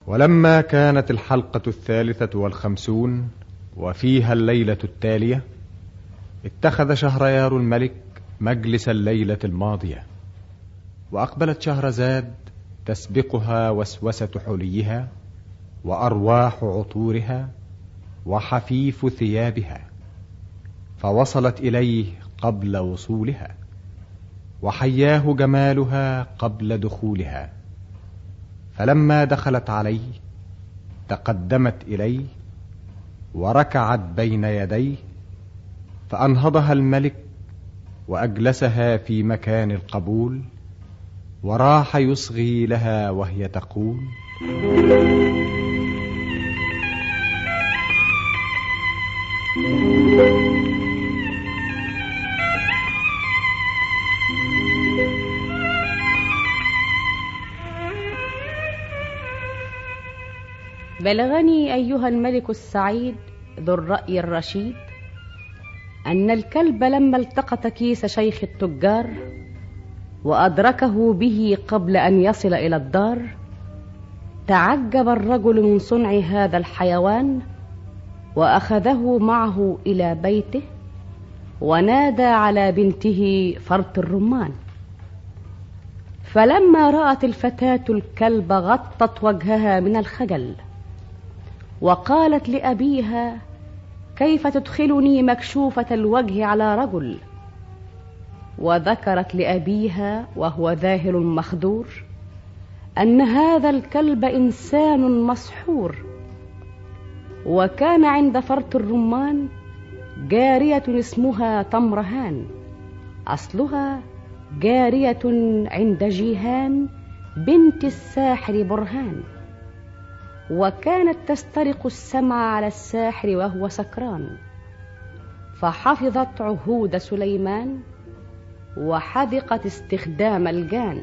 ولما كانت الحلقة 53 وفيها الليلة التالية، اتخذ شهريار الملك مجلس الليلة الماضية، وأقبلت شهرزاد تسبقها وسوسة حليها وأرواح عطورها وحفيف ثيابها، فوصلت إليه قبل وصولها، وحياه جمالها قبل دخولها. فلما دخلت عليه تقدمت إليه وركعت بين يديه، فأنهضها الملك وأجلسها في مكان القبول، وراح يصغي لها وهي تقول: بلغني أيها الملك السعيد ذو الرأي الرشيد أن الكلب لما التقط كيس شيخ التجار وأدركه به قبل أن يصل إلى الدار، تعجب الرجل من صنع هذا الحيوان، وأخذه معه إلى بيته ونادى على بنته فرط الرمان. فلما رأت الفتاة الكلب غطت وجهها من الخجل، وقالت لأبيها: كيف تدخلني مكشوفة الوجه على رجل؟ وذكرت لأبيها وهو ذاهل مخدور أن هذا الكلب إنسان مسحور. وكان عند فرط الرمان جارية اسمها تمرهان، أصلها جارية عند جيهان بنت الساحر برهان، وكانت تسترق السمع على الساحر وهو سكران، فحفظت عهود سليمان وحذقت استخدام الجان.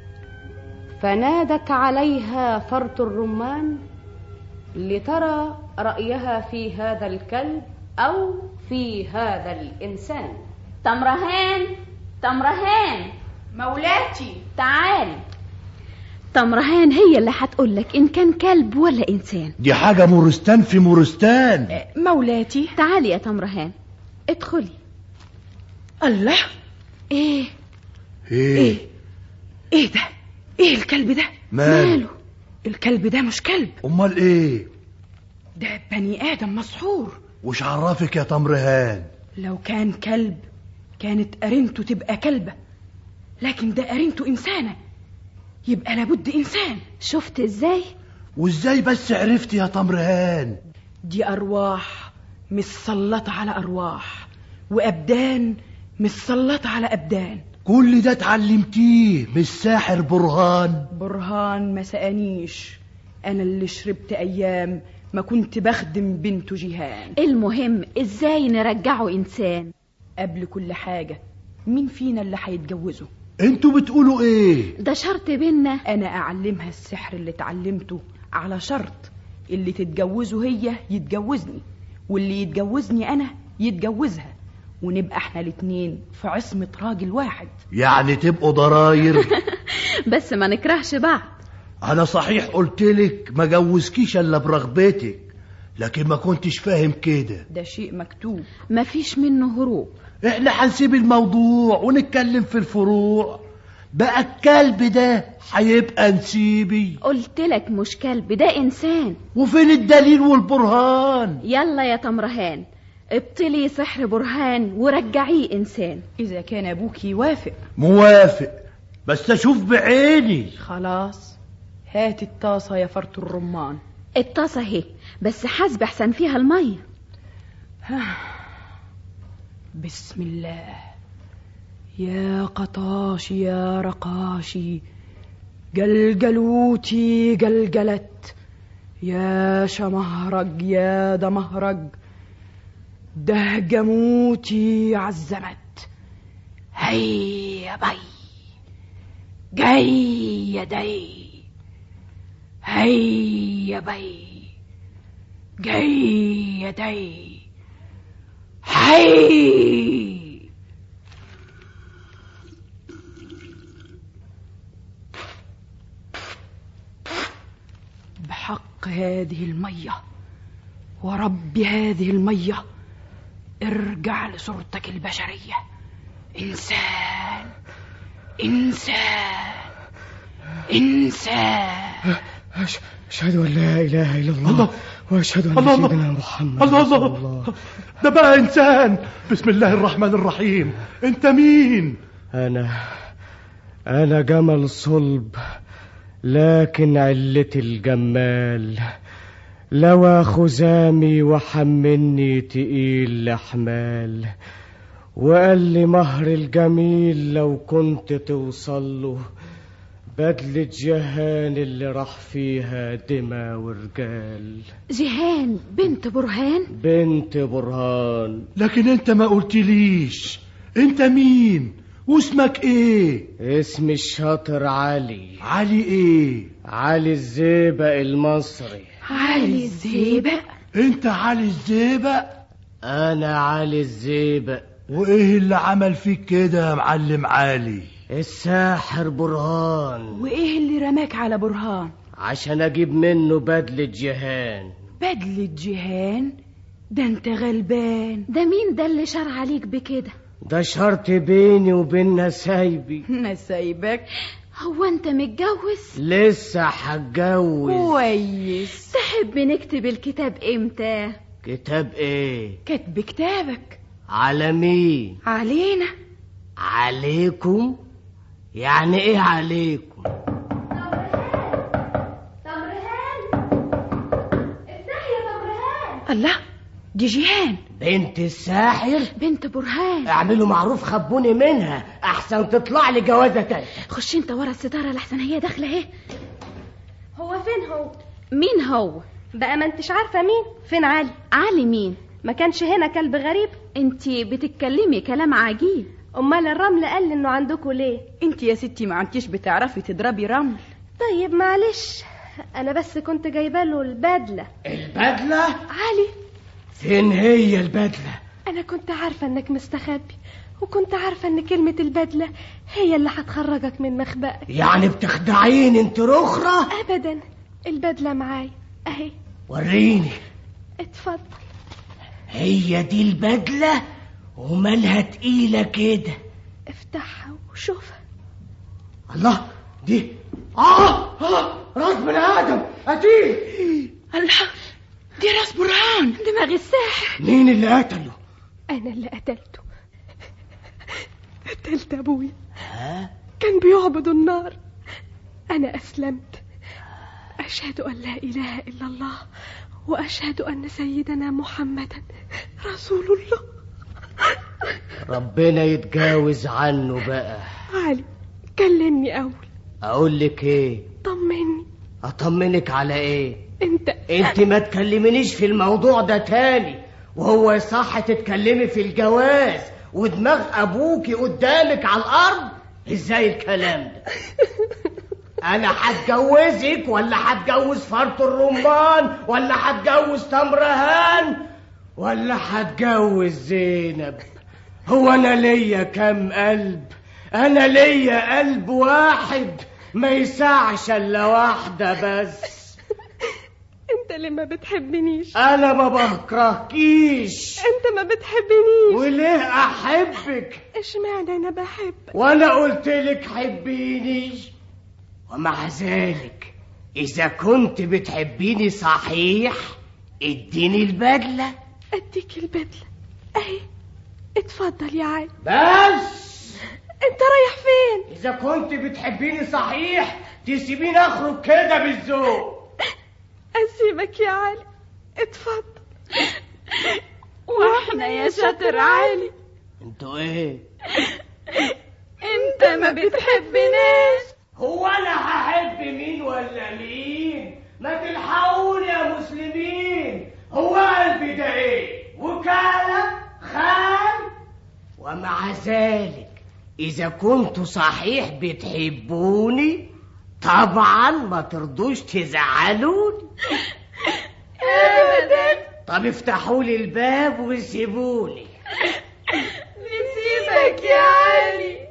فنادت عليها فرط الرمان لترى رأيها في هذا الكلب أو في هذا الإنسان. تمرهان، تمرهان مولاتي، تعالي. تمرهان هي اللي هتقولك إن كان كلب ولا إنسان. دي حاجة مورستان في مورستان. مولاتي تعالي يا تمرهان، ادخلي. الله، ايه ده؟ ايه الكلب ده؟ ماله؟ الكلب ده مش كلب. امال ايه؟ ده بني آدم مسحور. وش عرفك يا تمرهان؟ لو كان كلب كانت قرينته تبقى كلبة، لكن ده قرينته إنسانة، يبقى لابد إنسان. شفت إزاي؟ وإزاي بس عرفت يا تمرهان؟ دي أرواح مسلطة على أرواح، وأبدان مسلطة على أبدان. كل ده اتعلمتيه من الساحر برهان؟ برهان ما سأنيش، أنا اللي شربت أيام ما كنت بخدم بنته جيهان. المهم إزاي نرجعه إنسان؟ قبل كل حاجة، مين فينا اللي هيتجوزه؟ انتوا بتقولوا ايه؟ ده شرط بينا. أنا أعلمها السحر اللي اتعلمته على شرط، اللي تتجوزه هي يتجوزني، واللي يتجوزني أنا يتجوزها، ونبقى احنا الاتنين في عصمة راجل واحد. يعني تبقوا ضراير. بس ما نكرهش بعض. انا صحيح قلتلك ما جوزكيش الا برغبتك، لكن ما كنتش فاهم كده. ده شيء مكتوب، ما فيش منه هروب. احنا هنسيب الموضوع ونتكلم في الفروع. بقى الكلب ده هيبقى نسيبي؟ قلتلك مش كلب، ده إنسان. وفين الدليل والبرهان؟ يلا يا تمرهان، ابطلي سحر برهان ورجعيه إنسان. إذا كان أبوك يوافق. موافق، بس أشوف بعيني. خلاص، هات الطاسة يا فرط الرمان. الطاسة اهي، بس حسب احسن فيها المية. بسم الله. يا قطاشي يا رقاشي، جلجلوتي جلجلت، يا شمهرج يا دمهرج، دهجموتي عزمت، هيا بي جاي يدي، هيا بي جاي يدي، هي. وبحق هذه المية ورب هذه المية ارجع لصورتك البشرية. إنسان إنسان إنسان. أشهد أن لا إله إلا الله وأشهد أن سيدنا محمد الله. ده بقى إنسان. بسم الله الرحمن الرحيم. أنت مين؟ أنا جمل صلب، لكن علتي الجمال. لوى خزامي وحملني تقيل لحمال، وقال لي مهر الجميل لو كنت توصل له بدلة جهان اللي راح فيها دماء ورجال. جهان بنت برهان؟ بنت برهان. لكن انت ما قلتليش انت مين واسمك ايه؟ اسمي الشاطر علي. علي ايه؟ علي الزيبق المصري. علي الزيبق؟ انت علي الزيبق؟ انا علي الزيبق. وايه اللي عمل فيك كده يا معلم علي؟ الساحر برهان. وايه اللي رماك على برهان؟ عشان اجيب منه بدلة جهان. بدلة جهان؟ ده انت غلبان. ده مين ده اللي شار عليك بكده؟ ده شرط بيني وبين نسايبي. نسايبك؟ هو انت متجوز؟ لسه هتجوز. كويس. تحب نكتب الكتاب امتى؟ كتاب ايه؟ كتب كتابك. على مين؟ علينا. عليكم؟ يعني ايه عليكم؟ تمرهان افتحي يا تمرهان. الله، دي جيهان بنت الساحر. بنت برهان. اعملوا معروف، خبوني منها احسن تطلع لي جوازة تانية. خش انت ورا الستارة لحسن هي داخلة اهي. هو فين هو؟ مين هو؟ بقى ما انتش عارفة مين؟ فين علي؟ علي مين؟ ما كانش هنا كلب غريب؟ انتي بتتكلمي كلام عجيب. امال الرمل قال انه عندكوا ليه؟ انت يا ستي ما عندكيش بتعرفي تضربي رمل. طيب معلش، انا بس كنت جايبه له البدله. البدلة؟ علي فين هي البدلة؟ انا كنت عارفه انك مستخبي، وكنت عارفه ان كلمه البدله هي اللي هتخرجك من مخبأك. يعني بتخدعين انت رخرة؟ ابدا، البدله معايا اهي. وريني. اتفضل. هي دي البدلة؟ ومالها تقيلة كده؟ افتحها وشوفها. الله، دي راس بني آدم قتيل. الله، دي راس برهان. دماغ الساحر. مين اللي قتله؟ انا اللي قتلته. قتلت ابويا. ها؟ كان بيعبد النار. انا اسلمت. اشهد ان لا اله الا الله واشهد ان سيدنا محمدا رسول الله. ربنا يتجاوز عنه بقى. علي كلمني اول. اقول لك ايه؟ طمني. اطمنك على ايه؟ انت ما تكلمنيش في الموضوع ده تاني. وهو صح تتكلمي في الجواز ودماغ ابوكي قدامك على الارض؟ ازاي الكلام ده؟ انا هتجوزك ولا هتجوز فرط الرمان ولا هتجوز تمرهان ولا هتجوز زينب؟ هو انا ليا كام قلب؟ انا ليا قلب واحد ما يسعش الا واحدة بس. انت اللي ما بتحبنيش. انا ما بكرهكيش. انت ما بتحبنيش. وليه احبك؟ اشمعنى انا بحبك؟ وانا قلتلك حبيني؟ ومع ذلك اذا كنت بتحبيني صحيح اديني البدلة. اديك البدلة اهي، اتفضل يا علي. بس انت رايح فين؟ اذا كنت بتحبيني صحيح تسيبيني اخرج كده بالذوق. اسيبك يا علي، اتفضل. واحنا يا شاطر علي. انتوا ايه؟ انت ما بتحبناش. هو انا هحب مين ولا مين؟ ما تلحقوني يا مسلمين. هو قلبي ده ايه؟ وكالة؟ خان؟ ومع ذلك اذا كنتوا صحيح بتحبوني طبعا ما ترضوش تزعلوني ابدا. طب افتحوا لي الباب وسيبوني. نسيبك يا علي.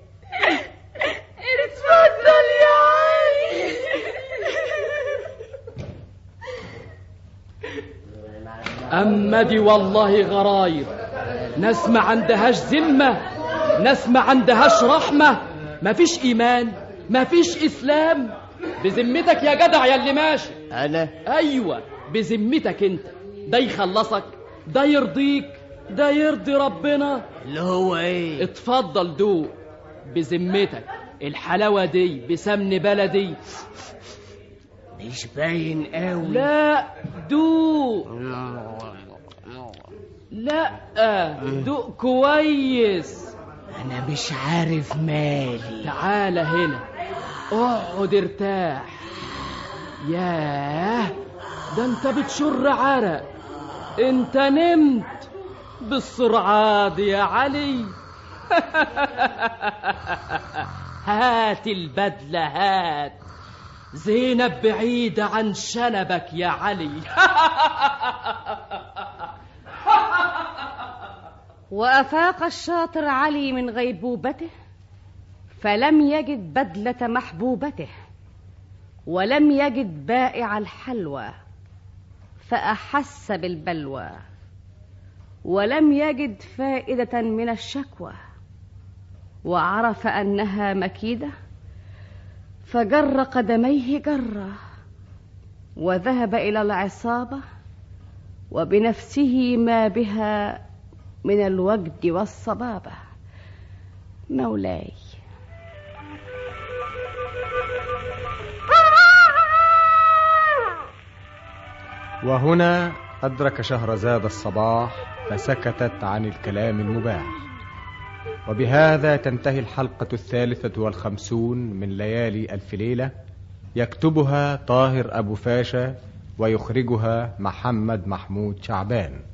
اتفضل يا علي. أما دي والله غراير، ناس ما عندهاش ذمة، ناس ما عندهاش رحمة، مفيش إيمان، مفيش إسلام. بذمتك يا جدع يا اللي ماشي. أنا؟ أيوة بذمتك أنت، ده يخلصك، ده يرضيك، ده يرضي ربنا. اللي هو إيه؟ اتفضل دوق بذمتك، الحلاوة دي بسمن بلدي. مش باين قوي. لا دوق، لا دوق كويس. أنا مش عارف مالي. تعال هنا، اقعد ارتاح. ياه، ده انت بتشر عرق، انت نمت بالسرعة دي يا علي. هات البدلة هات، زينب بعيدة عن شنبك يا علي. وأفاق الشاطر علي من غيبوبته، فلم يجد بدلة محبوبته، ولم يجد بائع الحلوى، فأحس بالبلوى، ولم يجد فائدة من الشكوى، وعرف أنها مكيدة، فجر قدميه جرة، وذهب إلى العصابة، وبنفسه ما بها من الوجد والصبابة. مولاي. وهنا أدرك شهرزاد الصباح فسكتت عن الكلام المباح. وبهذا تنتهي الحلقة 53 من ليالي ألف ليلة، يكتبها طاهر أبو فاشا ويخرجها محمد محمود شعبان.